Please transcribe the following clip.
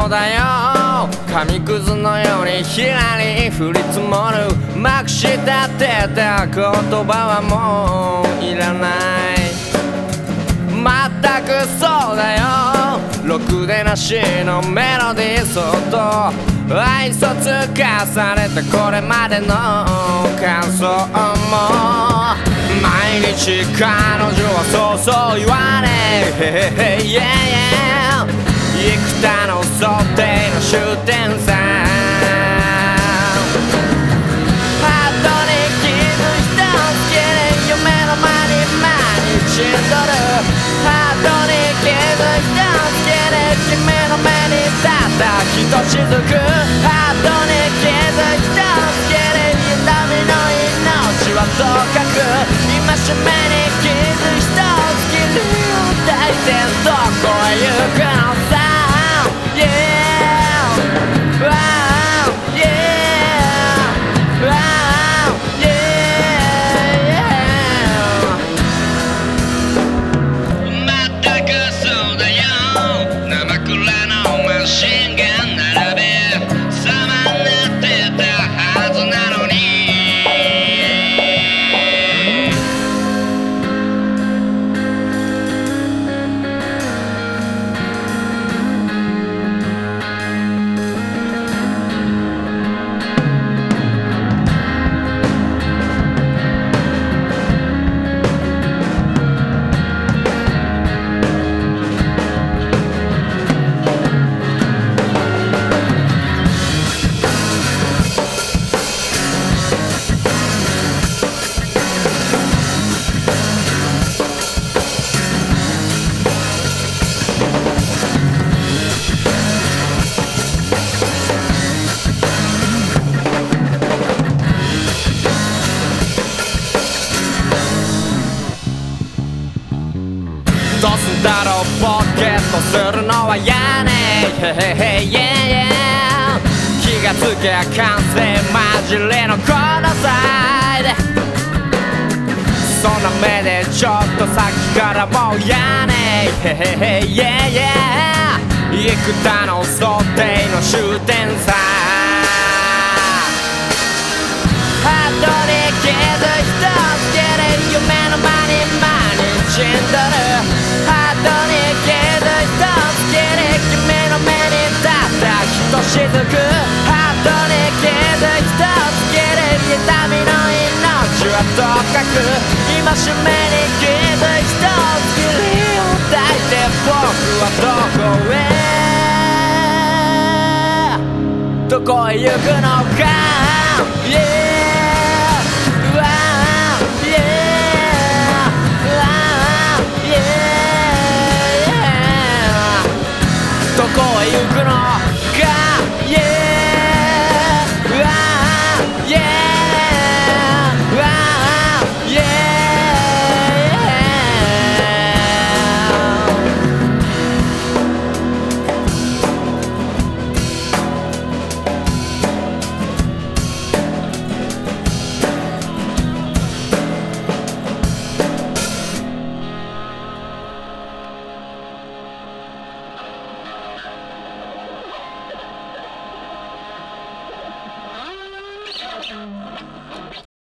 そうだよ、紙くずのようにひらり降り積もるまくし立てた言葉はもういらない。まったくそうだよ、ろくでなしのメロディーそっと愛想つかされたこれまでの感想も毎日彼女はそうそう言われ幾多の想定の終点さ、ハートに傷一つきり夢の間に毎日踊る、ハートに傷一つきり君の目にたったひとしずく、ハートに傷一つきり痛みの命はとかく今しめに傷一つきりを抱いてどこへ行くのさどうすんだろうポケットするのはやね気がつけば完成混じれのこの際でそんな目でちょっと先からもうやね幾多の想定の終点さ、ハートに傷一つきり夢の間に毎日踊る、ハートに傷一つきり君の目にたったひとしずく、ハートに傷一つきり痛みの命はとかく今しめに傷一つきりを抱いて僕はどこへ行くのか